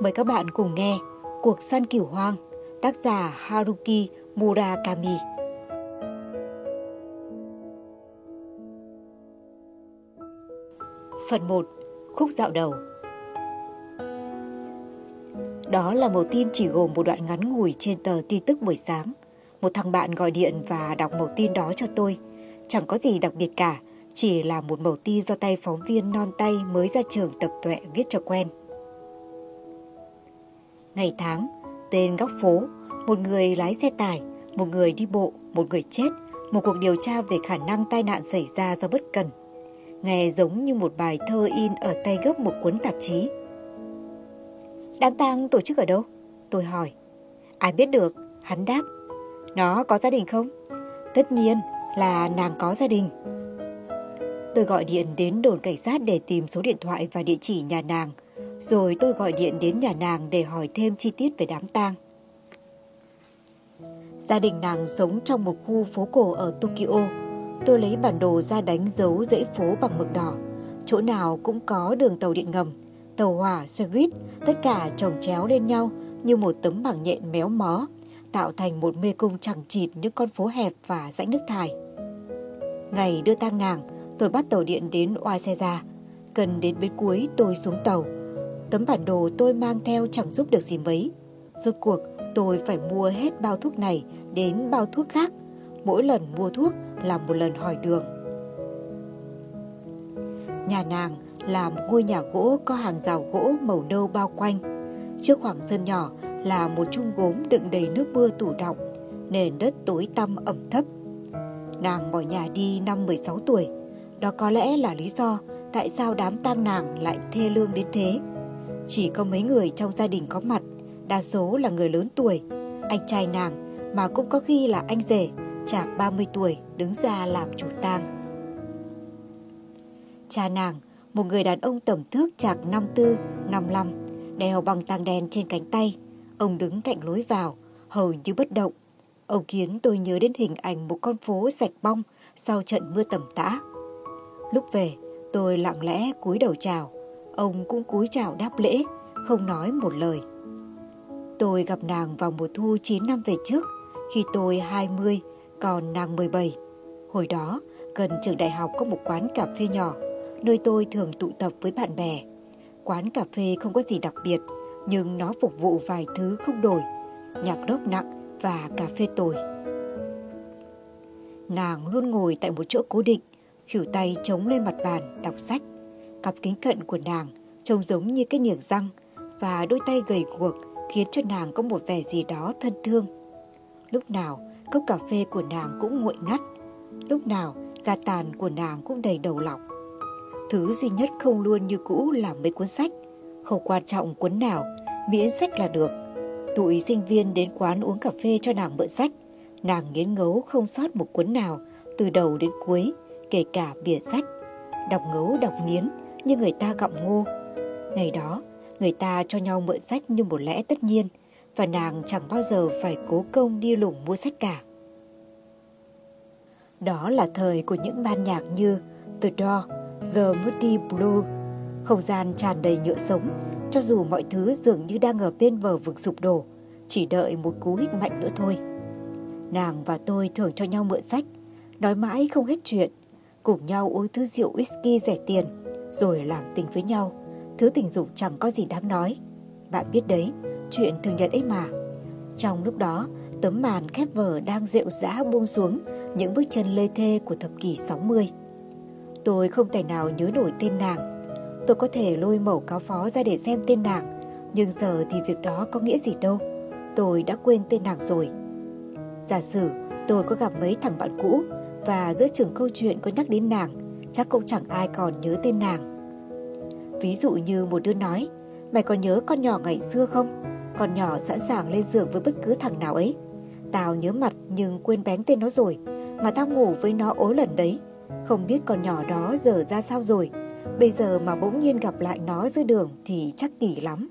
Mời các bạn cùng nghe Cuộc săn cừu hoang, tác giả Haruki Murakami. Phần 1. Khúc dạo đầu. Đó là mẩu tin chỉ gồm một đoạn ngắn ngủi trên tờ tin tức buổi sáng. Một thằng bạn gọi điện và đọc mẩu tin đó cho tôi. Chẳng có gì đặc biệt cả, chỉ là một mẩu tin do tay phóng viên non tay mới ra trường tập tuệ viết cho quen. Ngày tháng, tên góc phố, một người lái xe tải, một người đi bộ, một người chết, một cuộc điều tra về khả năng tai nạn xảy ra do bất cẩn. Nghe giống như một bài thơ in ở tay gấp một cuốn tạp chí. Đám tang tổ chức ở đâu? Tôi hỏi. Ai biết được, hắn đáp. Nó có gia đình không? Tất nhiên là nàng có gia đình. Tôi gọi điện đến đồn cảnh sát để tìm số điện thoại và địa chỉ nhà nàng. Rồi tôi gọi điện đến nhà nàng để hỏi thêm chi tiết về đám tang. Gia đình nàng sống trong một khu phố cổ ở Tokyo. Tôi lấy bản đồ ra đánh dấu dãy phố bằng mực đỏ. Chỗ nào cũng có đường tàu điện ngầm, tàu hỏa, xe buýt, tất cả chồng chéo lên nhau như một tấm bảng nhện méo mó, tạo thành một mê cung chằng chịt những con phố hẹp và rãnh nước thải. Ngày đưa tang nàng, tôi bắt tàu điện đến Waseda. Gần đến bến cuối tôi xuống tàu. Tấm bản đồ tôi mang theo chẳng giúp được gì mấy. Rốt cuộc tôi phải mua hết bao thuốc này đến bao thuốc khác. Mỗi lần mua thuốc là một lần hỏi đường. Nhà nàng là một ngôi nhà gỗ có hàng rào gỗ màu nâu bao quanh. Trước khoảng sân nhỏ là một chum gốm đựng đầy nước mưa tủ đọng. Nền đất tối tăm ẩm thấp. Nàng bỏ nhà đi năm 16 tuổi. Đó có lẽ là lý do tại sao đám tang nàng lại thê lương đến thế. Chỉ có mấy người trong gia đình có mặt, đa số là người lớn tuổi. Anh trai nàng, mà cũng có khi là anh rể, chạc 30 tuổi, đứng ra làm chủ tang. Cha nàng, một người đàn ông tầm thước chạc 54, 55, đeo bằng tang đen trên cánh tay. Ông đứng cạnh lối vào, hầu như bất động. Ông khiến tôi nhớ đến hình ảnh một con phố sạch bong sau trận mưa tầm tã. Lúc về, tôi lặng lẽ cúi đầu chào. Ông cũng cúi chào đáp lễ, không nói một lời. Tôi gặp nàng vào mùa thu 9 năm về trước, khi tôi 20, còn nàng 17. Hồi đó, gần trường đại học có một quán cà phê nhỏ, nơi tôi thường tụ tập với bạn bè. Quán cà phê không có gì đặc biệt, nhưng nó phục vụ vài thứ không đổi: nhạc rock nặng và cà phê tồi. Nàng luôn ngồi tại một chỗ cố định, khuỷu tay chống lên mặt bàn đọc sách. Cặp kính cận của nàng trông giống như cái niềng răng, và đôi tay gầy guộc khiến cho nàng có một vẻ gì đó thân thương. Lúc nào cốc cà phê của nàng cũng nguội ngắt, lúc nào gà tàn của nàng cũng đầy đầu lọc. Thứ duy nhất không luôn như cũ là mấy cuốn sách. Không quan trọng cuốn nào, miễn sách là được. Tụi sinh viên đến quán uống cà phê cho nàng mượn sách. Nàng nghiến ngấu không sót một cuốn nào, từ đầu đến cuối, kể cả bìa sách. Đọc ngấu đọc nghiến như người ta gặm ngô. Ngày đó, người ta cho nhau mượn sách như một lẽ tất nhiên, và nàng chẳng bao giờ phải cố công đi lùng mua sách cả. Đó là thời của những ban nhạc như The Doors, The Moody Blues. Không gian tràn đầy nhựa sống, cho dù mọi thứ dường như đang ở bên bờ vực sụp đổ, chỉ đợi một cú hích mạnh nữa thôi. Nàng và tôi thường cho nhau mượn sách, nói mãi không hết chuyện, cùng nhau uống thứ rượu whisky rẻ tiền, rồi làm tình với nhau. Thứ tình dục chẳng có gì đáng nói. Bạn biết đấy, chuyện thường nhật ấy mà. Trong lúc đó, tấm màn khép vở đang rệu rã buông xuống những bước chân lê thê của thập kỷ 60. Tôi không thể nào nhớ nổi tên nàng. Tôi có thể lôi mẩu cáo phó ra để xem tên nàng, nhưng giờ thì việc đó có nghĩa gì đâu. Tôi đã quên tên nàng rồi. Giả sử tôi có gặp mấy thằng bạn cũ, và giữa chừng câu chuyện có nhắc đến nàng, chắc cũng chẳng ai còn nhớ tên nàng. Ví dụ như một đứa nói: mày còn nhớ con nhỏ ngày xưa không? Con nhỏ sẵn sàng lên giường với bất cứ thằng nào ấy. Tao nhớ mặt nhưng quên bén tên nó rồi, mà tao ngủ với nó ối lần đấy. Không biết con nhỏ đó giờ ra sao rồi. Bây giờ mà bỗng nhiên gặp lại nó giữa đường thì chắc kỳ lắm.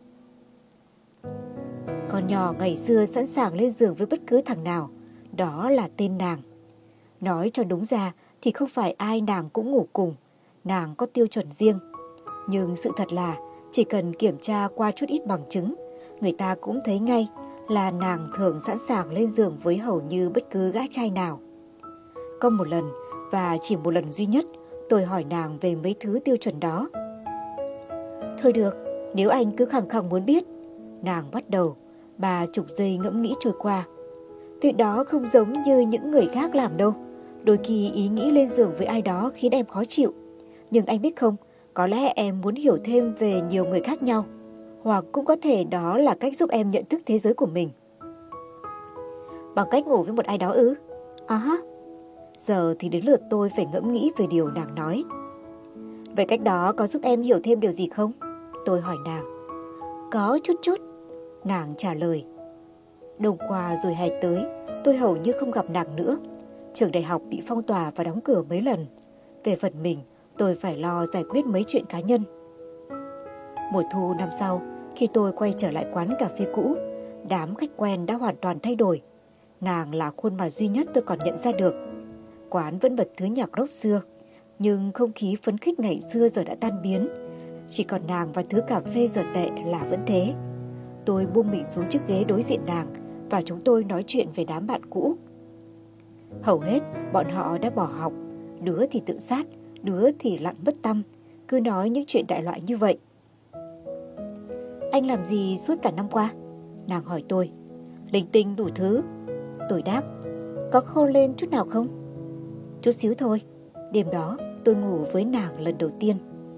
Con nhỏ ngày xưa sẵn sàng lên giường với bất cứ thằng nào, đó là tên nàng. Nói cho đúng ra thì không phải ai nàng cũng ngủ cùng, nàng có tiêu chuẩn riêng. Nhưng sự thật là Chỉ cần kiểm tra qua chút ít bằng chứng, người ta cũng thấy ngay là nàng thường sẵn sàng lên giường với hầu như bất cứ gã trai nào. Có một lần, và chỉ một lần duy nhất, tôi hỏi nàng về mấy thứ tiêu chuẩn đó. Thôi được, nếu anh cứ khăng khăng muốn biết. Nàng bắt đầu, 30 giây ngẫm nghĩ trôi qua. Việc đó không giống như những người khác làm đâu. Đôi khi ý nghĩ lên giường với ai đó khiến em khó chịu. Nhưng anh biết không, có lẽ em muốn hiểu thêm về nhiều người khác nhau. Hoặc cũng có thể đó là cách giúp em nhận thức thế giới của mình. Bằng cách ngủ với một ai đó ư? Giờ thì đến lượt tôi phải ngẫm nghĩ về điều nàng nói. Vậy cách đó có giúp em hiểu thêm điều gì không? Tôi hỏi nàng. Có chút. Nàng trả lời. Đông qua rồi hè tới, tôi hầu như không gặp nàng nữa. Trường đại học bị phong tỏa và đóng cửa mấy lần. Về phần mình, tôi phải lo giải quyết mấy chuyện cá nhân. Mùa thu năm sau, khi tôi quay trở lại quán cà phê cũ, đám khách quen đã hoàn toàn thay đổi. Nàng là khuôn mặt duy nhất tôi còn nhận ra được. Quán vẫn bật thứ nhạc rock xưa, nhưng không khí phấn khích ngày xưa giờ đã tan biến. Chỉ còn nàng và thứ cà phê giờ tệ là vẫn thế. Tôi buông mình xuống chiếc ghế đối diện nàng và chúng tôi nói chuyện về đám bạn cũ. Hầu hết bọn họ đã bỏ học, đứa thì tự sát, đứa thì lặn mất tăm, cứ nói những chuyện đại loại như vậy. Anh làm gì suốt cả năm qua? Nàng hỏi tôi. Linh tinh đủ thứ. Tôi đáp. Có khô lên chút nào không? Chút xíu thôi. Đêm đó tôi ngủ với nàng lần đầu tiên.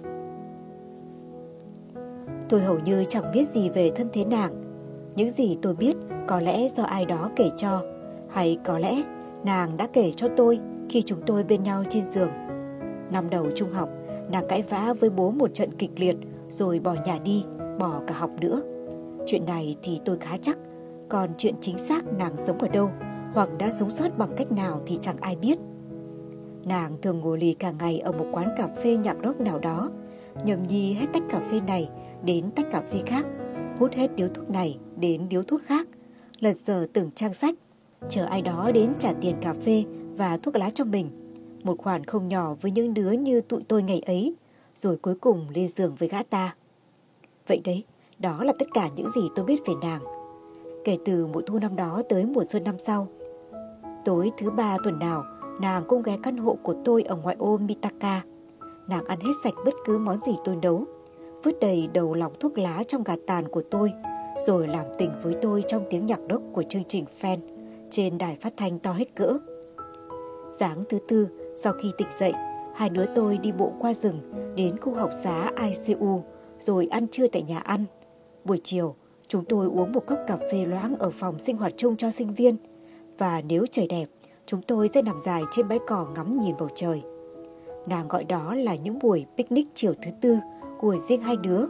Tôi hầu như chẳng biết gì về thân thế nàng. Những gì tôi biết có lẽ do ai đó kể cho, hay có lẽ nàng đã kể cho tôi khi chúng tôi bên nhau trên giường. Năm đầu trung học, nàng cãi vã với bố một trận kịch liệt rồi bỏ nhà đi, bỏ cả học nữa. Chuyện này thì tôi khá chắc, còn chuyện chính xác nàng sống ở đâu hoặc đã sống sót bằng cách nào thì chẳng ai biết. Nàng thường ngồi lì cả ngày ở một quán cà phê nhạc rock nào đó, nhâm nhi hết tách cà phê này đến tách cà phê khác, hút hết điếu thuốc này đến điếu thuốc khác, lật dở từng trang sách, chờ ai đó đến trả tiền cà phê và thuốc lá cho mình, một khoản không nhỏ với những đứa như tụi tôi ngày ấy, rồi cuối cùng lên giường với gã ta. Vậy đấy, đó là tất cả những gì tôi biết về nàng. Kể từ mùa thu năm đó tới mùa xuân năm sau, tối thứ 3 tuần nào, nàng cũng ghé căn hộ của tôi ở ngoại ô Mitaka. Nàng ăn hết sạch bất cứ món gì tôi nấu, vứt đầy đầu lọc thuốc lá trong gạt tàn của tôi, rồi làm tình với tôi trong tiếng nhạc rock của chương trình Fan trên đài phát thanh to hết cỡ. Sáng thứ Tư, sau khi tỉnh dậy, hai đứa tôi đi bộ qua rừng đến khu học xá ICU, rồi ăn trưa tại nhà ăn. Buổi chiều, chúng tôi uống một cốc cà phê loãng ở phòng sinh hoạt chung cho sinh viên, và nếu trời đẹp, chúng tôi sẽ nằm dài trên bãi cỏ ngắm nhìn bầu trời. Nàng gọi đó là những buổi picnic chiều thứ Tư của riêng hai đứa.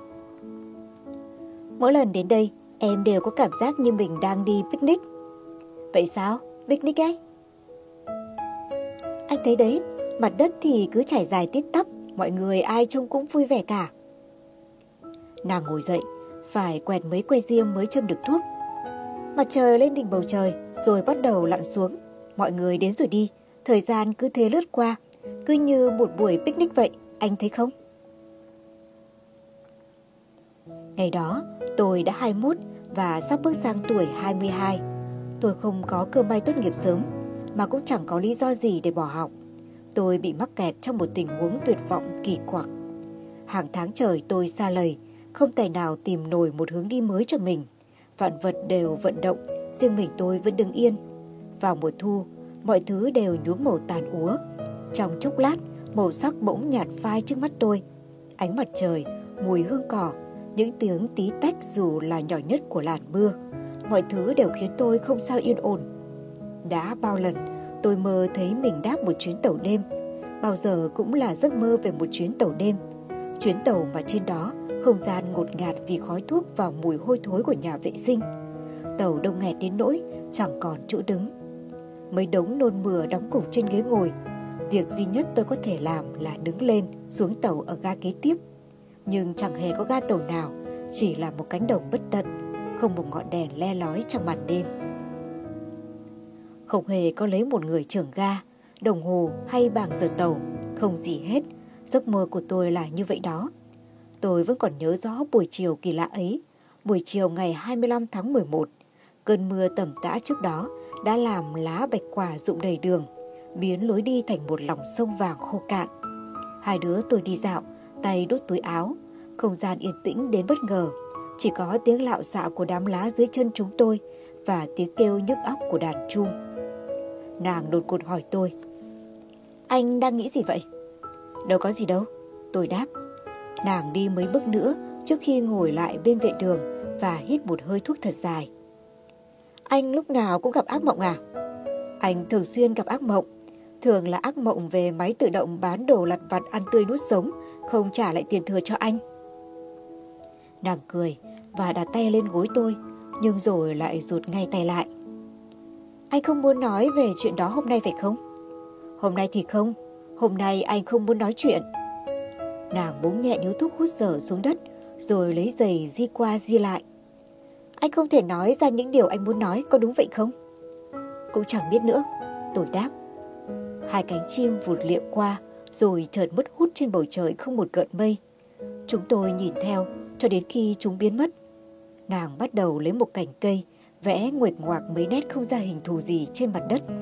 Mỗi lần đến đây, em đều có cảm giác như mình đang đi picnic. Vậy sao? Picnic ấy? Anh thấy đấy, mặt đất thì cứ trải dài tít tắp, mọi người ai trông cũng vui vẻ cả. Nàng ngồi dậy, phải quẹt mấy que diêm mới châm được thuốc. Mặt trời lên đỉnh bầu trời, rồi bắt đầu lặn xuống. Mọi người đến rồi đi, thời gian cứ thế lướt qua, cứ như một buổi picnic vậy, anh thấy không? Ngày đó, tôi đã 21 và sắp bước sang tuổi 22. Tôi không có cơ may tốt nghiệp sớm, mà cũng chẳng có lý do gì để bỏ học. Tôi bị mắc kẹt trong một tình huống tuyệt vọng kỳ quặc. Hàng tháng trời tôi sa lầy, không tài nào tìm nổi một hướng đi mới cho mình. Vạn vật đều vận động, riêng mình tôi vẫn đứng yên. Vào mùa thu, mọi thứ đều nhuốm màu tàn úa. Trong chốc lát, màu sắc bỗng nhạt phai trước mắt tôi. Ánh mặt trời, mùi hương cỏ, những tiếng tí tách dù là nhỏ nhất của làn mưa, mọi thứ đều khiến tôi không sao yên ổn. Đã bao lần tôi mơ thấy mình đáp một chuyến tàu đêm, bao giờ cũng là giấc mơ về một chuyến tàu đêm. Chuyến tàu mà trên đó không gian ngột ngạt vì khói thuốc và mùi hôi thối của nhà vệ sinh. Tàu đông nghẹt đến nỗi chẳng còn chỗ đứng. Mấy đống nôn mửa đóng cục trên ghế ngồi. Việc duy nhất tôi có thể làm là đứng lên xuống tàu ở ga kế tiếp. Nhưng chẳng hề có ga tàu nào, chỉ là một cánh đồng bất tận, không một ngọn đèn le lói trong màn đêm. Không hề có lấy một người trưởng ga, đồng hồ hay bảng giờ tàu, không gì hết. Giấc mơ của tôi là như vậy đó. Tôi vẫn còn nhớ rõ buổi chiều kỳ lạ ấy, buổi chiều ngày 25 tháng 11. Cơn mưa tầm tã trước đó đã làm lá bạch quả rụng đầy đường, biến lối đi thành một lòng sông vàng khô cạn. Hai đứa tôi đi dạo, tay đút túi áo, không gian yên tĩnh đến bất ngờ. Chỉ có tiếng lạo xạo của đám lá dưới chân chúng tôi và tiếng kêu nhức óc của đàn chuông. Nàng đột ngột hỏi tôi: "Anh đang nghĩ gì vậy?" "Đâu có gì đâu," tôi đáp. Nàng đi mấy bước nữa trước khi ngồi lại bên vệ đường và hít một hơi thuốc thật dài. "Anh lúc nào cũng gặp ác mộng à?" "Anh thường xuyên gặp ác mộng. Thường là ác mộng về máy tự động bán đồ lặt vặt ăn tươi nuốt sống, không trả lại tiền thừa cho anh." Nàng cười và đặt tay lên gối tôi, nhưng rồi lại rụt ngay tay lại. "Anh không muốn nói về chuyện đó hôm nay phải không?" "Hôm nay thì không. Hôm nay anh không muốn nói chuyện." Nàng búng nhẹ điếu thuốc hút dở xuống đất, rồi lấy giày di qua di lại. "Anh không thể nói ra những điều anh muốn nói, có đúng vậy không?" "Cũng chẳng biết nữa," tôi đáp. Hai cánh chim vụt liệng qua, rồi chợt mất hút trên bầu trời không một gợn mây. Chúng tôi nhìn theo cho đến khi chúng biến mất. Nàng bắt đầu lấy một cành cây, vẽ nguệch ngoạc mấy nét không ra hình thù gì trên mặt đất.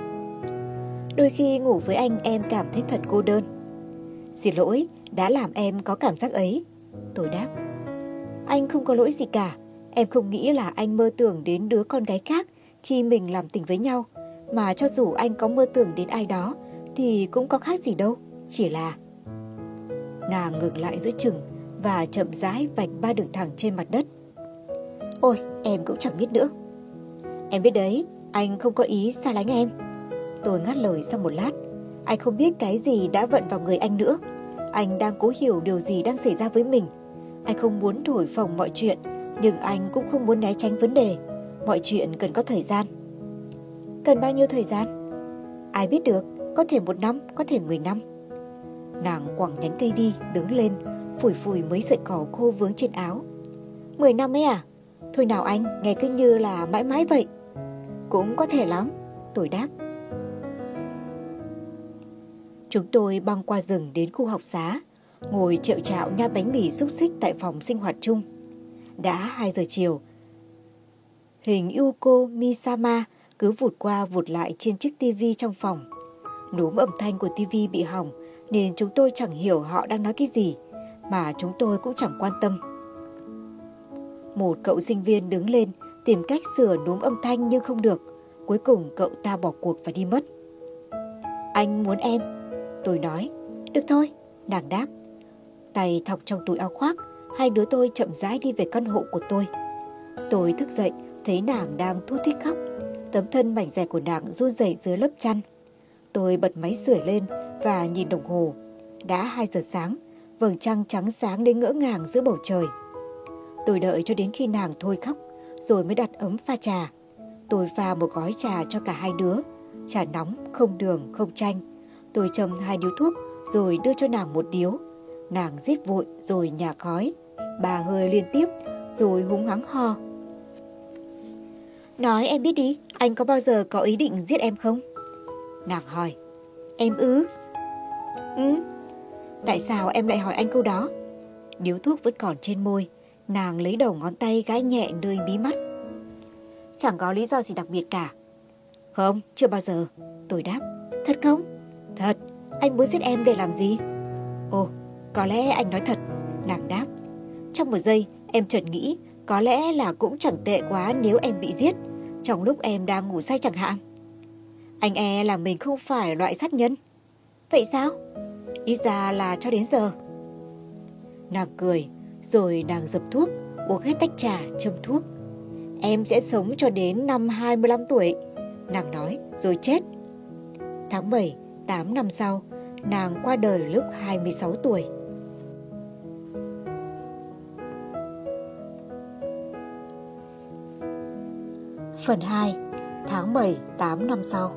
"Đôi khi ngủ với anh em cảm thấy thật cô đơn." "Xin lỗi, đã làm em có cảm giác ấy," tôi đáp. "Anh không có lỗi gì cả. Em không nghĩ là anh mơ tưởng đến đứa con gái khác khi mình làm tình với nhau. Mà cho dù anh có mơ tưởng đến ai đó thì cũng có khác gì đâu. Chỉ là..." Nàng ngừng lại giữa chừng và chậm rãi vạch 3 đường thẳng trên mặt đất. "Ôi, em cũng chẳng biết nữa." "Em biết đấy, anh không có ý xa lánh em." Tôi ngắt lời sau một lát. Anh không biết cái gì đã vận vào người anh nữa. Anh đang cố hiểu điều gì đang xảy ra với mình. Anh không muốn thổi phồng mọi chuyện, nhưng anh cũng không muốn né tránh vấn đề. Mọi chuyện cần có thời gian. "Cần bao nhiêu thời gian?" "Ai biết được, có thể 1 năm, có thể 10 năm. Nàng quẳng nhánh cây đi, đứng lên, phủi phủi mấy sợi cỏ khô vướng trên áo. 10 năm ấy à? Thôi nào anh, nghe cứ như là mãi mãi vậy." "Cũng có thể lắm," tôi đáp. Chúng tôi băng qua rừng đến khu học xá, ngồi chệu chạo nhai bánh mì xúc xích tại phòng sinh hoạt chung. Đã 2 giờ chiều. Hình Yuko Misama cứ vụt qua vụt lại trên chiếc tivi trong phòng. Núm âm thanh của tivi bị hỏng nên chúng tôi chẳng hiểu họ đang nói cái gì, mà chúng tôi cũng chẳng quan tâm. Một cậu sinh viên đứng lên tìm cách sửa núm âm thanh nhưng không được. Cuối cùng cậu ta bỏ cuộc và đi mất. "Anh muốn em," tôi nói. "Được thôi," nàng đáp. Tay thọc trong túi áo khoác, hai đứa tôi chậm rãi đi về căn hộ của tôi. Tôi thức dậy, thấy nàng đang thút thít khóc. Tấm thân mảnh dẻ của nàng run rẩy dưới lớp chăn. Tôi bật máy sưởi lên và nhìn đồng hồ. Đã 2 giờ sáng, vầng trăng trắng sáng đến ngỡ ngàng giữa bầu trời. Tôi đợi cho đến khi nàng thôi khóc, rồi mới đặt ấm pha trà. Tôi pha một gói trà cho cả hai đứa, trà nóng, không đường, không chanh. Tôi châm 2 điếu thuốc, rồi đưa cho nàng 1 điếu. Nàng rít vội rồi nhả khói, 3 hơi liên tiếp, rồi húng hắng ho. "Nói em biết đi, anh có bao giờ có ý định giết em không?" Nàng hỏi. "Em ư?" "Ừ." "Tại sao em lại hỏi anh câu đó?" Điếu thuốc vẫn còn trên môi, nàng lấy đầu ngón tay gãi nhẹ nơi mí mắt. "Chẳng có lý do gì đặc biệt cả." "Không, chưa bao giờ," tôi đáp. "Thật không?" "Thật. Anh muốn giết em để làm gì?" "Ồ, có lẽ anh nói thật," nàng đáp. Trong một giây, em chợt nghĩ có lẽ là cũng chẳng tệ quá nếu em bị giết, trong lúc em đang ngủ say chẳng hạn. "Anh e là mình không phải loại sát nhân." "Vậy sao?" "Ít ra là cho đến giờ." Nàng cười, rồi nàng dập thuốc, uống hết tách trà, châm thuốc. "Em sẽ sống cho đến năm 25 tuổi, nàng nói, rồi chết. Tháng 7, 8 năm sau, nàng qua đời lúc 26 tuổi. Phần 2. Tháng 7, 8 năm sau.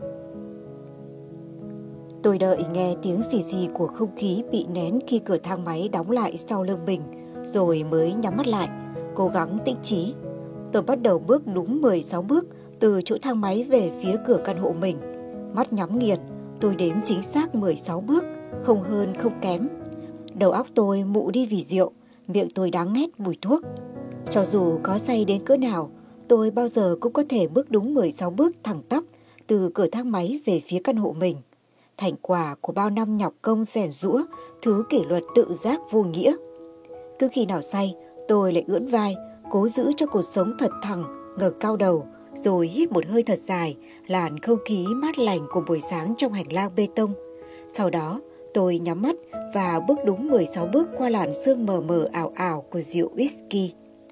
Tôi đợi nghe tiếng xì xì của không khí bị nén khi cửa thang máy đóng lại sau lưng mình, rồi mới nhắm mắt lại, cố gắng tĩnh trí. Tôi bắt đầu bước đúng 16 bước từ chỗ thang máy về phía cửa căn hộ mình. Mắt nhắm nghiền, tôi đếm chính xác 16 bước, không hơn không kém. Đầu óc tôi mụ đi vì rượu, miệng tôi đắng nghét mùi thuốc. Cho dù có say đến cỡ nào, tôi bao giờ cũng có thể bước đúng 16 bước thẳng tắp từ cửa thang máy về phía căn hộ mình. Thành quả của bao năm nhọc công rèn giũa thứ kỷ luật tự giác vô nghĩa. Cứ khi nào say, tôi lại ưỡn vai, cố giữ cho cuộc sống thật thẳng, ngẩng cao đầu, rồi hít một hơi thật dài, làn không khí mát lành của buổi sáng trong hành lang bê tông. Sau đó, tôi nhắm mắt và bước đúng 16 bước qua làn sương mờ mờ ảo ảo của rượu whisky.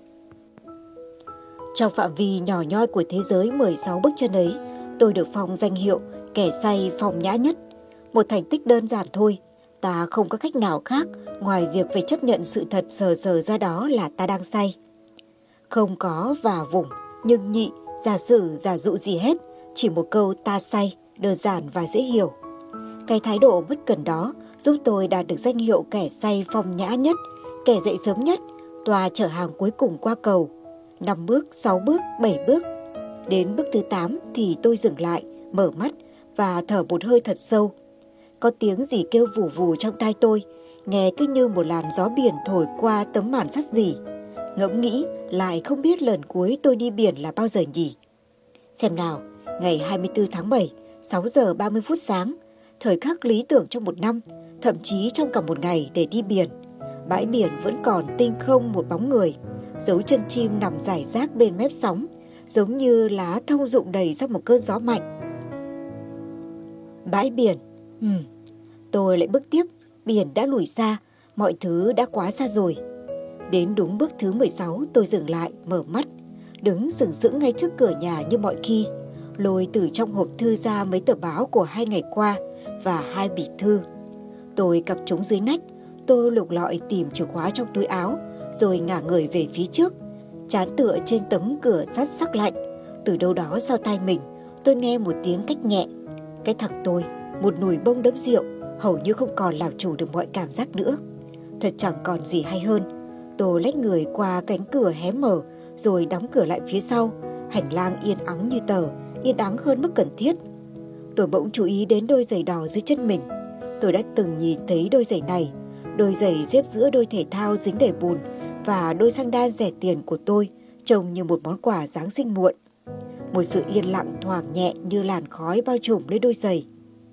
Trong phạm vi nhỏ nhoi của thế giới 16 bước chân ấy, tôi được phong danh hiệu kẻ say phong nhã nhất. Một thành tích đơn giản thôi, ta không có cách nào khác ngoài việc phải chấp nhận sự thật sờ sờ ra đó là ta đang say. Không có và vùng, nhưng nhị, giả sử, giả dụ gì hết, chỉ một câu ta say, đơn giản và dễ hiểu. Cái thái độ bất cần đó giúp tôi đạt được danh hiệu kẻ say phong nhã nhất, kẻ dậy sớm nhất, tòa chở hàng cuối cùng qua cầu. 5 bước, 6 bước, 7 bước. Đến bước thứ 8 thì tôi dừng lại, mở mắt và thở một hơi thật sâu. Có tiếng gì kêu vù vù trong tai tôi, nghe cứ như một làn gió biển thổi qua tấm màn sắt rỉ. Ngẫm nghĩ lại không biết lần cuối tôi đi biển là bao giờ nhỉ. Xem nào, ngày 24 tháng 7, 6 giờ 30 phút sáng, thời khắc lý tưởng trong một năm, thậm chí trong cả một ngày để đi biển. Bãi biển vẫn còn tinh không một bóng người, dấu chân chim nằm rải rác bên mép sóng, giống như lá thông rụng đầy sau một cơn gió mạnh. Bãi biển, tôi lại bước tiếp, biển đã lùi xa, mọi thứ đã quá xa rồi. Đến đúng bước thứ 16 tôi dừng lại, mở mắt, đứng sừng sững ngay trước cửa nhà như mọi khi, lôi từ trong hộp thư ra mấy tờ báo của 2 ngày qua và 2 bịch thư. Tôi cặp chúng dưới nách, tôi lục lọi tìm chìa khóa trong túi áo, rồi ngả người về phía trước, trán tựa trên tấm cửa sắt sắc lạnh. Từ đâu đó sau tai mình, tôi nghe một tiếng cách nhẹ. Cái thằng tôi, một nùi bông đẫm rượu, hầu như không còn làm chủ được mọi cảm giác nữa. Thật chẳng còn gì hay hơn. Tôi lách người qua cánh cửa hé mở, rồi đóng cửa lại phía sau. Hành lang yên ắng như tờ, yên ắng hơn mức cần thiết. Tôi bỗng chú ý đến đôi giày đỏ dưới chân mình. Tôi đã từng nhìn thấy đôi giày này, đôi giày xếp giữa đôi thể thao dính đầy bùn và đôi sandal rẻ tiền của tôi, trông như một món quà Giáng sinh muộn. Một sự yên lặng thoảng nhẹ như làn khói bao trùm lên đôi giày.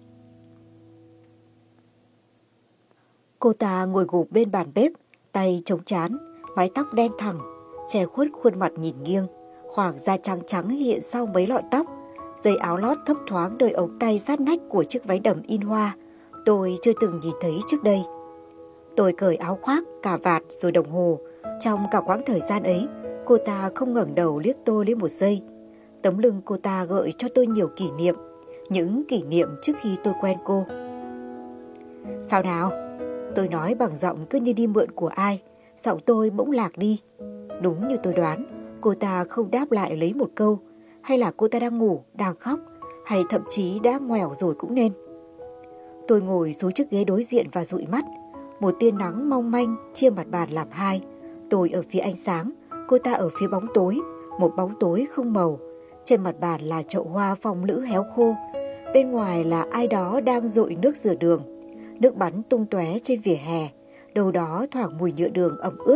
Cô ta ngồi gục bên bàn bếp, tay chống trán, mái tóc đen thẳng, che khuất khuôn mặt nhìn nghiêng, khoảng da trắng trắng hiện sau mấy lọn tóc, dây áo lót thấp thoáng đôi ống tay sát nách của chiếc váy đầm in hoa, tôi chưa từng nhìn thấy trước đây. Tôi cởi áo khoác, cà vạt rồi đồng hồ. Trong cả quãng thời gian ấy, cô ta không ngẩng đầu liếc tôi lấy một giây. Tấm lưng cô ta gợi cho tôi nhiều kỷ niệm, những kỷ niệm trước khi tôi quen cô. Sao nào? Tôi nói bằng giọng cứ như đi mượn của ai, giọng tôi bỗng lạc đi. Đúng như tôi đoán, cô ta không đáp lại lấy một câu, hay là cô ta đang ngủ, đang khóc, hay thậm chí đã ngoẻo rồi cũng nên. Tôi ngồi xuống chiếc ghế đối diện và dụi mắt. Một tia nắng mong manh chia mặt bàn làm hai. Tôi ở phía ánh sáng, cô ta ở phía bóng tối, một bóng tối không màu. Trên mặt bàn là chậu hoa phong lữ héo khô. Bên ngoài là ai đó đang dội nước rửa đường. Nước bắn tung tóe trên vỉa hè, đâu đó thoảng mùi nhựa đường ẩm ướt.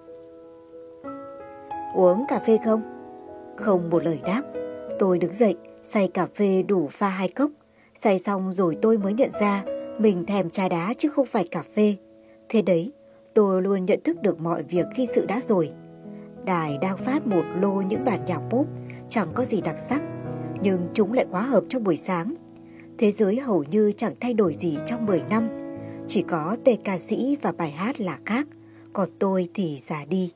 Uống cà phê không? Không một lời đáp. Tôi đứng dậy, xay cà phê đủ pha 2 cốc. Xay xong rồi tôi mới nhận ra mình thèm trà đá chứ không phải cà phê. Thế đấy, tôi luôn nhận thức được mọi việc khi sự đã rồi. Đài đang phát một lô những bản nhạc pop chẳng có gì đặc sắc, nhưng chúng lại quá hợp cho buổi sáng. Thế giới hầu như chẳng thay đổi gì trong 10 năm. Chỉ có tên ca sĩ và bài hát là khác, còn tôi thì già đi.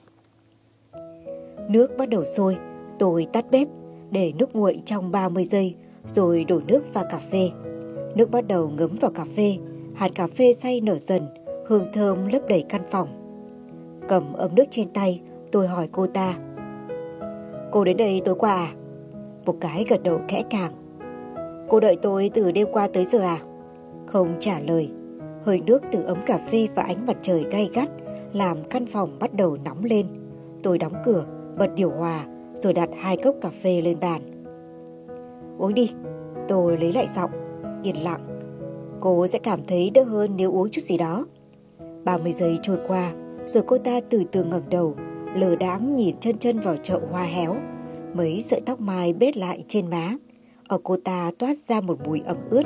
Nước bắt đầu sôi, tôi tắt bếp, để nước nguội trong 30 giây, rồi đổ nước pha cà phê. Nước bắt đầu ngấm vào cà phê, hạt cà phê xay nở dần, hương thơm lấp đầy căn phòng. Cầm ấm nước trên tay, tôi hỏi cô ta. Cô đến đây tối qua à? Một cái gật đầu khẽ càng. Cô đợi tôi từ đêm qua tới giờ à? Không trả lời. Hơi nước từ ấm cà phê và ánh mặt trời gay gắt làm căn phòng bắt đầu nóng lên. Tôi đóng cửa, bật điều hòa, rồi đặt 2 cốc cà phê lên bàn. Uống đi. Tôi lấy lại giọng, yên lặng. Cô sẽ cảm thấy đỡ hơn nếu uống chút gì đó. 30 giây trôi qua, rồi cô ta từ từ ngẩng đầu, lờ đãng nhìn chân chân vào chậu hoa héo. Mấy sợi tóc mai bết lại trên má. Ở cô ta toát ra một mùi ẩm ướt.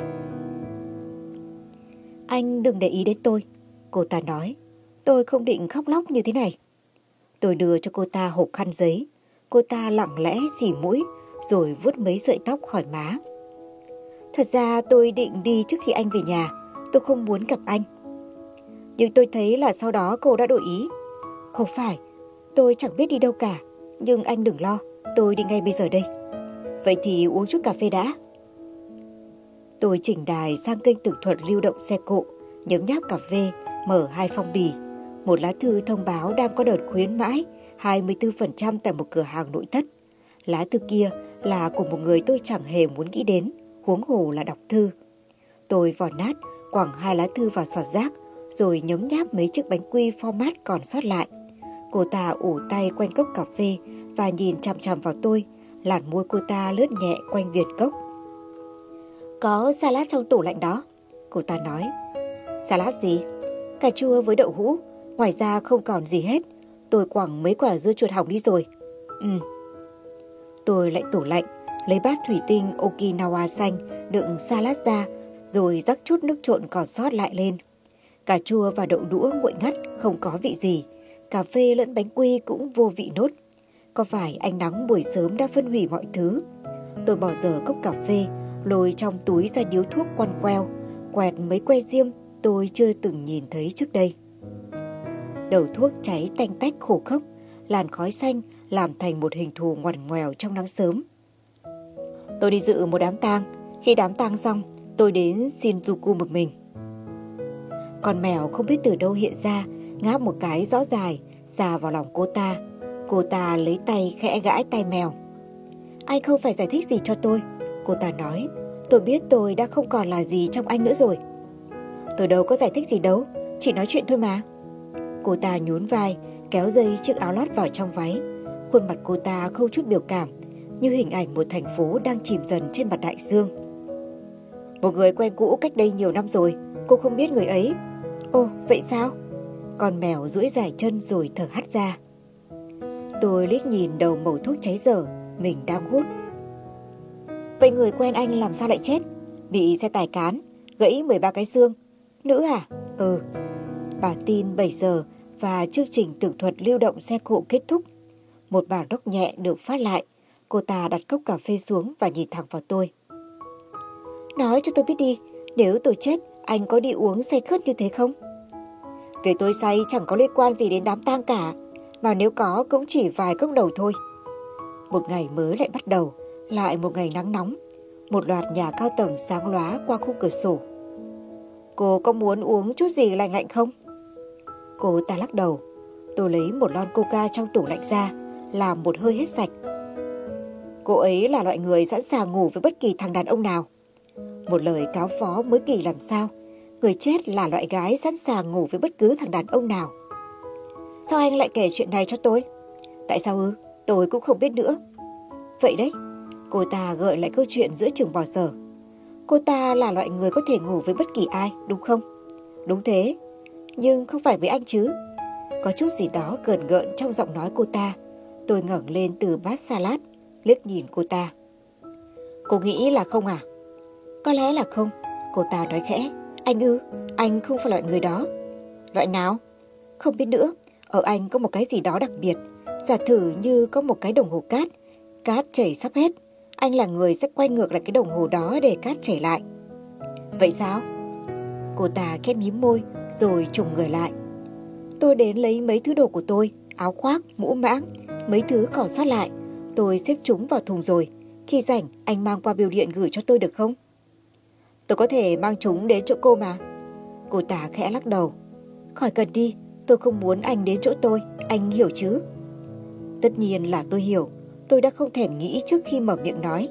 Anh đừng để ý đến tôi, cô ta nói. Tôi không định khóc lóc như thế này. Tôi đưa cho cô ta hộp khăn giấy. Cô ta lặng lẽ xì mũi rồi vuốt mấy sợi tóc khỏi má. Thật ra tôi định đi trước khi anh về nhà. Tôi không muốn gặp anh. Nhưng tôi thấy là sau đó cô đã đổi ý. Không phải, tôi chẳng biết đi đâu cả. Nhưng anh đừng lo, tôi đi ngay bây giờ đây. Vậy thì uống chút cà phê đã. Tôi chỉnh đài sang kênh tường thuật lưu động xe cộ, nhấm nháp cà phê, mở 2 phong bì. Một lá thư thông báo đang có đợt khuyến mãi 24% tại một cửa hàng nội thất. Lá thư kia là của một người tôi chẳng hề muốn nghĩ đến, huống hồ là đọc thư. Tôi vò nát, quẳng 2 lá thư vào sọt rác, rồi nhấm nháp mấy chiếc bánh quy format còn sót lại. Cô ta ủ tay quanh cốc cà phê và nhìn chằm chằm vào tôi. Làn môi cô ta lướt nhẹ quanh viền cốc. Có salad trong tủ lạnh đó, cô ta nói. Salad gì? Cà chua với đậu hũ, ngoài ra không còn gì hết. Tôi quẳng mấy quả dưa chuột hỏng đi rồi. Tôi lạnh tủ lạnh, lấy bát thủy tinh Okinawa xanh đựng salad ra, rồi rắc chút nước trộn còn sót lại lên. Cà chua và đậu đũa nguội ngắt, không có vị gì. Cà phê lẫn bánh quy cũng vô vị nốt. Có phải ánh nắng buổi sớm đã phân hủy mọi thứ? Tôi bỏ dở cốc cà phê, lôi trong túi ra điếu thuốc quăn queo, quẹt mấy que diêm tôi chưa từng nhìn thấy trước đây. Đầu thuốc cháy tanh tách khô khốc, làn khói xanh làm thành một hình thù ngoằn ngoèo trong nắng sớm. Tôi đi dự một đám tang. Khi đám tang xong, tôi đến Shinjuku một mình. Con mèo không biết từ đâu hiện ra, ngáp một cái rõ dài, xà vào lòng cô ta. Cô ta lấy tay khẽ gãi tay mèo. Anh không phải giải thích gì cho tôi, cô ta nói. Tôi biết tôi đã không còn là gì trong anh nữa rồi. Tôi đâu có giải thích gì đâu, chỉ nói chuyện thôi mà. Cô ta nhún vai, kéo dây chiếc áo lót vào trong váy. Khuôn mặt cô ta không chút biểu cảm, như hình ảnh một thành phố đang chìm dần trên mặt đại dương. Một người quen cũ cách đây nhiều năm rồi, cô không biết người ấy. Ồ, vậy sao? Con mèo duỗi dài chân rồi thở hắt ra. Tôi liếc nhìn đầu mẩu thuốc cháy dở mình đang hút. Vậy người quen anh làm sao lại chết? Bị xe tải cán, gãy 13 cái xương. Nữ à? Ừ. Bản tin 7 giờ và chương trình tường thuật lưu động xe cộ kết thúc. Một bản đốc nhẹ được phát lại. Cô ta đặt cốc cà phê xuống và nhìn thẳng vào tôi. Nói cho tôi biết đi, nếu tôi chết, anh có đi uống say khướt như thế không? Việc tôi say chẳng có liên quan gì đến đám tang cả, mà nếu có cũng chỉ vài cốc đầu thôi. Một ngày mới lại bắt đầu, lại một ngày nắng nóng. Một loạt nhà cao tầng sáng lóa qua khung cửa sổ. Cô có muốn uống chút gì lạnh lạnh không? Cô ta lắc đầu. Tôi lấy một lon coca trong tủ lạnh ra, làm một hơi hết sạch. Cô ấy là loại người sẵn sàng ngủ với bất kỳ thằng đàn ông nào. Một lời cáo phó mới kỳ làm sao. Người chết là loại gái sẵn sàng ngủ với bất cứ thằng đàn ông nào. Sao anh lại kể chuyện này cho tôi? Tại sao ư? Tôi cũng không biết nữa. Vậy đấy, cô ta gợi lại câu chuyện giữa chừng bỏ dở. Cô ta là loại người có thể ngủ với bất kỳ ai, đúng không? Đúng thế, nhưng không phải với anh chứ. Có chút gì đó gợn gợn trong giọng nói cô ta. Tôi ngẩng lên từ bát salad, liếc nhìn cô ta. Cô nghĩ là không à? Có lẽ là không, cô ta nói khẽ. Anh ư? Anh không phải loại người đó. Loại nào? Không biết nữa. Ở anh có một cái gì đó đặc biệt. Giả thử như có một cái đồng hồ cát. Cát chảy sắp hết. Anh là người sẽ quay ngược lại cái đồng hồ đó để cát chảy lại. Vậy sao? Cô ta khép mím môi rồi trùng người lại. Tôi đến lấy mấy thứ đồ của tôi, áo khoác, mũ mãng, mấy thứ còn sót lại. Tôi xếp chúng vào thùng rồi. Khi rảnh anh mang qua bưu điện gửi cho tôi được không? Tôi có thể mang chúng đến chỗ cô mà. Cô ta khẽ lắc đầu. Khỏi cần đi, tôi không muốn anh đến chỗ tôi, anh hiểu chứ? Tất nhiên là tôi hiểu. Tôi đã không thèm nghĩ trước khi mở miệng nói.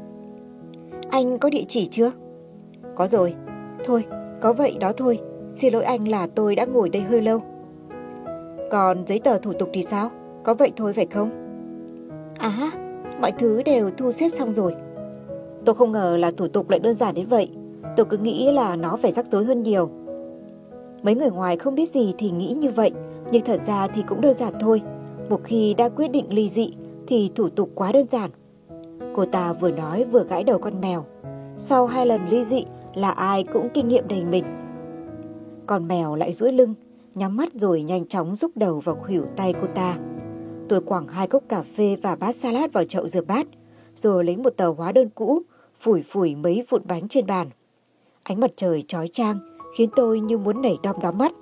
Anh có địa chỉ chưa? Có rồi. Thôi, có vậy đó thôi. Xin lỗi anh là tôi đã ngồi đây hơi lâu. Còn giấy tờ thủ tục thì sao? Có vậy thôi phải không? À, mọi thứ đều thu xếp xong rồi. Tôi không ngờ là thủ tục lại đơn giản đến vậy. Tôi cứ nghĩ là nó phải rắc rối hơn nhiều. Mấy người ngoài không biết gì thì nghĩ như vậy, nhưng thật ra thì cũng đơn giản thôi. Một khi đã quyết định ly dị thì thủ tục quá đơn giản. Cô ta vừa nói vừa gãi đầu con mèo. Sau 2 lần ly dị là ai cũng kinh nghiệm đầy mình. Con mèo lại duỗi lưng, nhắm mắt rồi nhanh chóng rúc đầu vào khuỷu tay cô ta. Tôi quẳng 2 cốc cà phê và bát salad vào chậu rửa bát, rồi lấy một tờ hóa đơn cũ, phủi phủi mấy vụn bánh trên bàn. Ánh mặt trời chói chang khiến tôi như muốn nảy đom đóm mắt.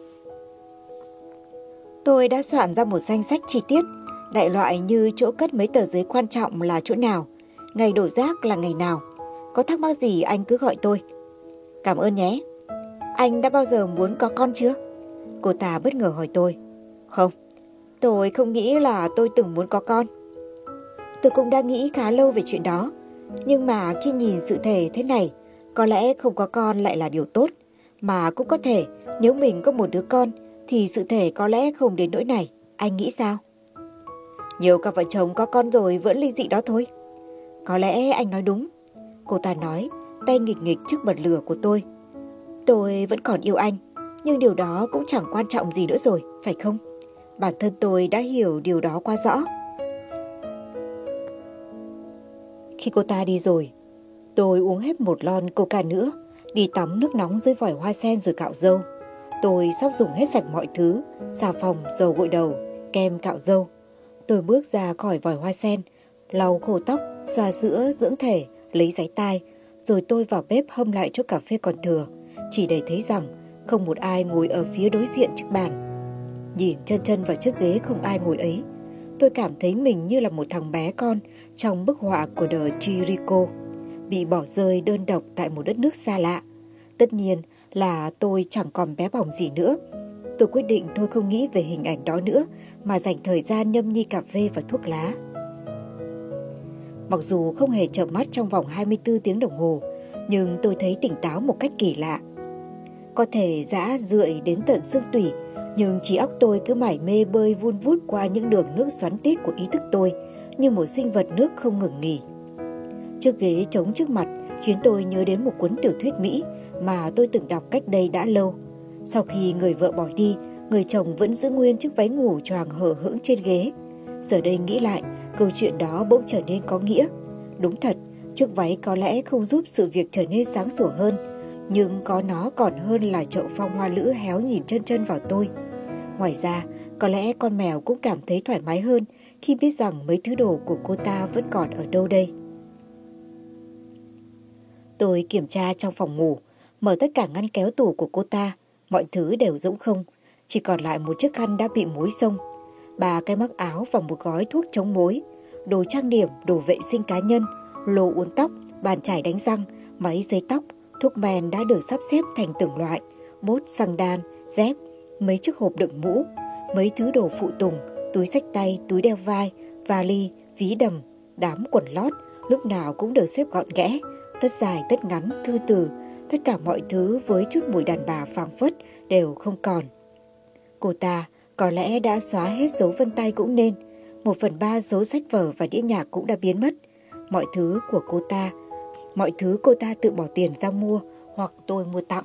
Tôi đã soạn ra một danh sách chi tiết, đại loại như chỗ cất mấy tờ giấy quan trọng là chỗ nào, ngày đổ rác là ngày nào. Có thắc mắc gì anh cứ gọi tôi. Cảm ơn nhé. Anh đã bao giờ muốn có con chưa? Cô ta bất ngờ hỏi tôi. Không, tôi không nghĩ là tôi từng muốn có con. Tôi cũng đã nghĩ khá lâu về chuyện đó. Nhưng mà khi nhìn sự thể thế này, có lẽ không có con lại là điều tốt. Mà cũng có thể nếu mình có một đứa con thì sự thể có lẽ không đến nỗi này. Anh nghĩ sao? Nhiều cặp vợ chồng có con rồi vẫn ly dị đó thôi. Có lẽ anh nói đúng. Cô ta nói, tay nghịch nghịch trước bật lửa của tôi. Tôi vẫn còn yêu anh, nhưng điều đó cũng chẳng quan trọng gì nữa rồi, phải không? Bản thân tôi đã hiểu điều đó quá rõ. Khi cô ta đi rồi, tôi uống hết một lon coca nữa, đi tắm nước nóng dưới vòi hoa sen rồi cạo râu. Tôi sắp dùng hết sạch mọi thứ, xà phòng, dầu gội đầu, kem cạo râu. Tôi bước ra khỏi vòi hoa sen, lau khô tóc, xoa sữa, dưỡng thể, lấy giấy tai, rồi tôi vào bếp hâm lại chỗ cà phê còn thừa, chỉ để thấy rằng không một ai ngồi ở phía đối diện chiếc bàn. Nhìn chân chân vào chiếc ghế không ai ngồi ấy, tôi cảm thấy mình như là một thằng bé con trong bức họa của The Chirico, bị bỏ rơi đơn độc tại một đất nước xa lạ. Tất nhiên là tôi chẳng còn bé bỏng gì nữa. Tôi quyết định tôi không nghĩ về hình ảnh đó nữa, mà dành thời gian nhâm nhi cà phê và thuốc lá. Mặc dù không hề chợp mắt trong vòng 24 tiếng đồng hồ, nhưng tôi thấy tỉnh táo một cách kỳ lạ. Có thể dã rượi đến tận xương tủy, nhưng trí óc tôi cứ mải mê bơi vun vút qua những đường nước xoắn tít của ý thức tôi, như một sinh vật nước không ngừng nghỉ. Chiếc ghế trống trước mặt khiến tôi nhớ đến một cuốn tiểu thuyết Mỹ mà tôi từng đọc cách đây đã lâu. Sau khi người vợ bỏ đi, người chồng vẫn giữ nguyên chiếc váy ngủ choàng hở hững trên ghế. Giờ đây nghĩ lại, câu chuyện đó bỗng trở nên có nghĩa. Đúng thật, chiếc váy có lẽ không giúp sự việc trở nên sáng sủa hơn, nhưng có nó còn hơn là chậu phong hoa lữ héo nhìn chân chân vào tôi. Ngoài ra, có lẽ con mèo cũng cảm thấy thoải mái hơn khi biết rằng mấy thứ đồ của cô ta vẫn còn ở đâu đây. Tôi kiểm tra trong phòng ngủ, mở tất cả ngăn kéo tủ của cô ta. Mọi thứ đều rỗng không, chỉ còn lại một chiếc khăn đã bị mối xông, 3 cái mắc áo và một gói thuốc chống mối, đồ trang điểm, đồ vệ sinh cá nhân, lô uốn tóc, bàn chải đánh răng, máy giấy tóc, thuốc men đã được sắp xếp thành từng loại, bốt, xăng đan, dép, mấy chiếc hộp đựng mũ, mấy thứ đồ phụ tùng, túi xách tay, túi đeo vai, vali, ví đầm, đám quần lót, lúc nào cũng được xếp gọn ghẽ, tất dài tất ngắn, thư từ, tất cả mọi thứ với chút mùi đàn bà phảng phất đều không còn. Cô ta có lẽ đã xóa hết dấu vân tay cũng nên, 1/3 số sách vở và đĩa nhạc cũng đã biến mất. Mọi thứ cô ta tự bỏ tiền ra mua hoặc tôi mua tặng.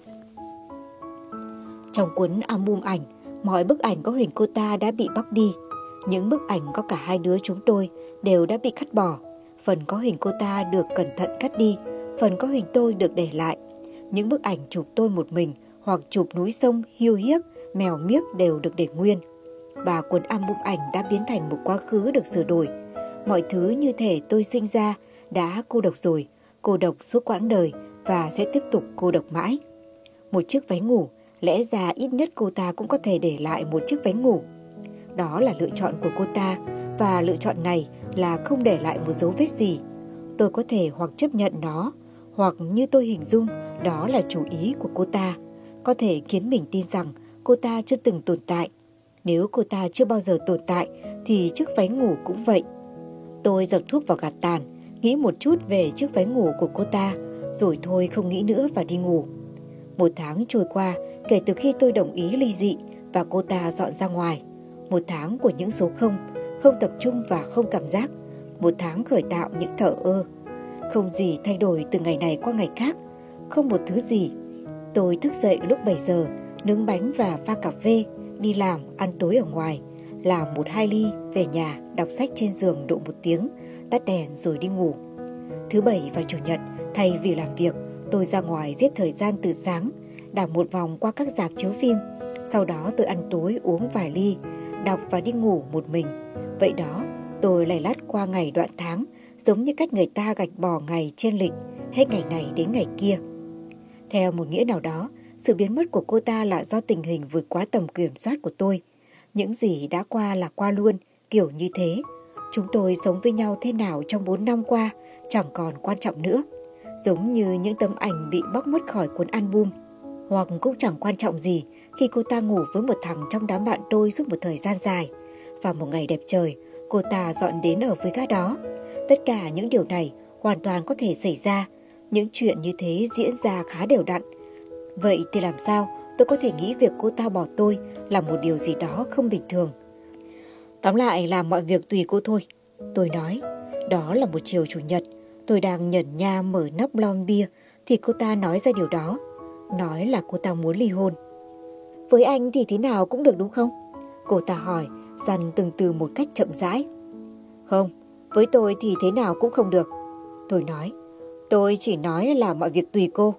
Trong cuốn album ảnh, mọi bức ảnh có hình cô ta đã bị bóc đi. Những bức ảnh có cả hai đứa chúng tôi đều đã bị cắt bỏ. Phần có hình cô ta được cẩn thận cắt đi, phần có hình tôi được để lại. Những bức ảnh chụp tôi một mình hoặc chụp núi sông, hiu hiếc, mèo miếc đều được để nguyên. Và cuốn album ảnh đã biến thành một quá khứ được sửa đổi. Mọi thứ như thể tôi sinh ra đã cô độc rồi, cô độc suốt quãng đời và sẽ tiếp tục cô độc mãi. Một chiếc váy ngủ, lẽ ra ít nhất cô ta cũng có thể để lại một chiếc váy ngủ. Đó là lựa chọn của cô ta, và lựa chọn này là không để lại một dấu vết gì. Tôi có thể hoặc chấp nhận nó, hoặc như tôi hình dung, đó là chủ ý của cô ta, có thể khiến mình tin rằng cô ta chưa từng tồn tại. Nếu cô ta chưa bao giờ tồn tại thì chiếc váy ngủ cũng vậy. Tôi dập thuốc vào gạt tàn, nghĩ một chút về chiếc váy ngủ của cô ta, rồi thôi không nghĩ nữa và đi ngủ. 1 tháng trôi qua kể từ khi tôi đồng ý ly dị và cô ta dọn ra ngoài. 1 tháng của những số không tập trung và không cảm giác. 1 tháng khởi tạo những thở ơ. Không gì thay đổi từ ngày này qua ngày khác, không một thứ gì. Tôi thức dậy lúc 7 giờ, nướng bánh và pha cà phê, đi làm, ăn tối ở ngoài, làm 1-2 ly, về nhà, đọc sách trên giường độ 1 tiếng, tắt đèn rồi đi ngủ. Thứ Bảy và Chủ nhật, thay vì làm việc, tôi ra ngoài giết thời gian từ sáng, đảo một vòng qua các rạp chiếu phim. Sau đó tôi ăn tối, uống vài ly, đọc và đi ngủ một mình. Vậy đó, tôi lầy lắt qua ngày đoạn tháng, giống như cách người ta gạch bỏ ngày trên lịch, hết ngày này đến ngày kia. Theo một nghĩa nào đó, sự biến mất của cô ta là do tình hình vượt quá tầm kiểm soát của tôi. Những gì đã qua là qua luôn, kiểu như thế. Chúng tôi sống với nhau thế nào trong 4 năm qua chẳng còn quan trọng nữa. Giống như những tấm ảnh bị bóc mất khỏi cuốn album. Hoặc cũng chẳng quan trọng gì khi cô ta ngủ với một thằng trong đám bạn tôi suốt một thời gian dài. Và một ngày đẹp trời, cô ta dọn đến ở với gã đó. Tất cả những điều này hoàn toàn có thể xảy ra. Những chuyện như thế diễn ra khá đều đặn. Vậy thì làm sao tôi có thể nghĩ việc cô ta bỏ tôi là một điều gì đó không bình thường? Tóm lại là mọi việc tùy cô thôi. Tôi nói. Đó là một chiều Chủ nhật. Tôi đang nhẩn nha mở nắp lon bia thì cô ta nói ra điều đó. Nói là cô ta muốn ly hôn. Với anh thì thế nào cũng được đúng không? Cô ta hỏi, dằn từng từ một cách chậm rãi. Không, với tôi thì thế nào cũng không được. Tôi nói. Tôi chỉ nói là mọi việc tùy cô.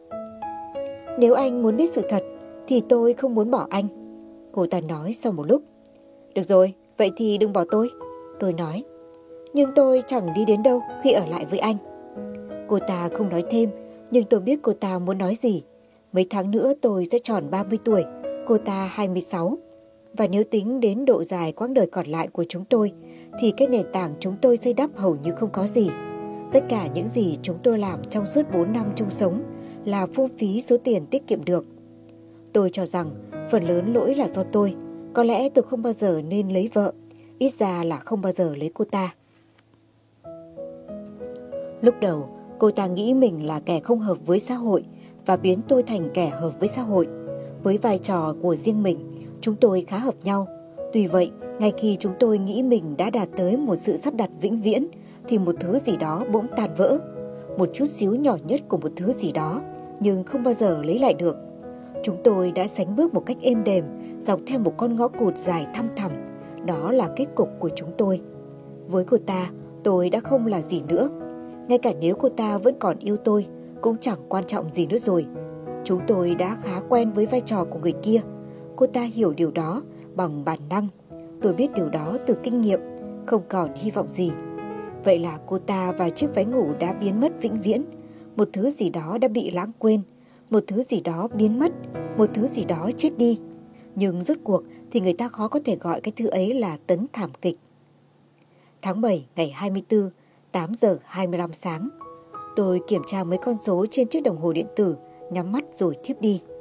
Nếu anh muốn biết sự thật thì tôi không muốn bỏ anh. Cô ta nói sau một lúc. Được rồi, vậy thì đừng bỏ tôi. Tôi nói. Nhưng tôi chẳng đi đến đâu khi ở lại với anh. Cô ta không nói thêm, nhưng tôi biết cô ta muốn nói gì. Mấy tháng nữa tôi sẽ tròn 30 tuổi, cô ta 26. Và nếu tính đến độ dài quãng đời còn lại của chúng tôi, thì cái nền tảng chúng tôi xây đắp hầu như không có gì. Tất cả những gì chúng tôi làm trong suốt 4 năm chung sống là phung phí số tiền tiết kiệm được. Tôi cho rằng phần lớn lỗi là do tôi. Có lẽ tôi không bao giờ nên lấy vợ, ít ra là không bao giờ lấy cô ta. Lúc đầu, cô ta nghĩ mình là kẻ không hợp với xã hội và biến tôi thành kẻ hợp với xã hội. Với vai trò của riêng mình, chúng tôi khá hợp nhau. Tuy vậy, ngay khi chúng tôi nghĩ mình đã đạt tới một sự sắp đặt vĩnh viễn, thì một thứ gì đó bỗng tan vỡ. Một chút xíu nhỏ nhất của một thứ gì đó, nhưng không bao giờ lấy lại được. Chúng tôi đã sánh bước một cách êm đềm, dọc theo một con ngõ cụt dài thăm thẳm. Đó là kết cục của chúng tôi. Với cô ta, tôi đã không là gì nữa. Ngay cả nếu cô ta vẫn còn yêu tôi, cũng chẳng quan trọng gì nữa rồi. Chúng tôi đã khá quen với vai trò của người kia. Cô ta hiểu điều đó bằng bản năng. Tôi biết điều đó từ kinh nghiệm, không còn hy vọng gì. Vậy là cô ta và chiếc váy ngủ đã biến mất vĩnh viễn. Một thứ gì đó đã bị lãng quên. Một thứ gì đó biến mất. Một thứ gì đó chết đi. Nhưng rốt cuộc thì người ta khó có thể gọi cái thứ ấy là tấn thảm kịch. Tháng 7 ngày 24, 8 giờ 25 sáng. Tôi kiểm tra mấy con số trên chiếc đồng hồ điện tử, nhắm mắt rồi thiếp đi.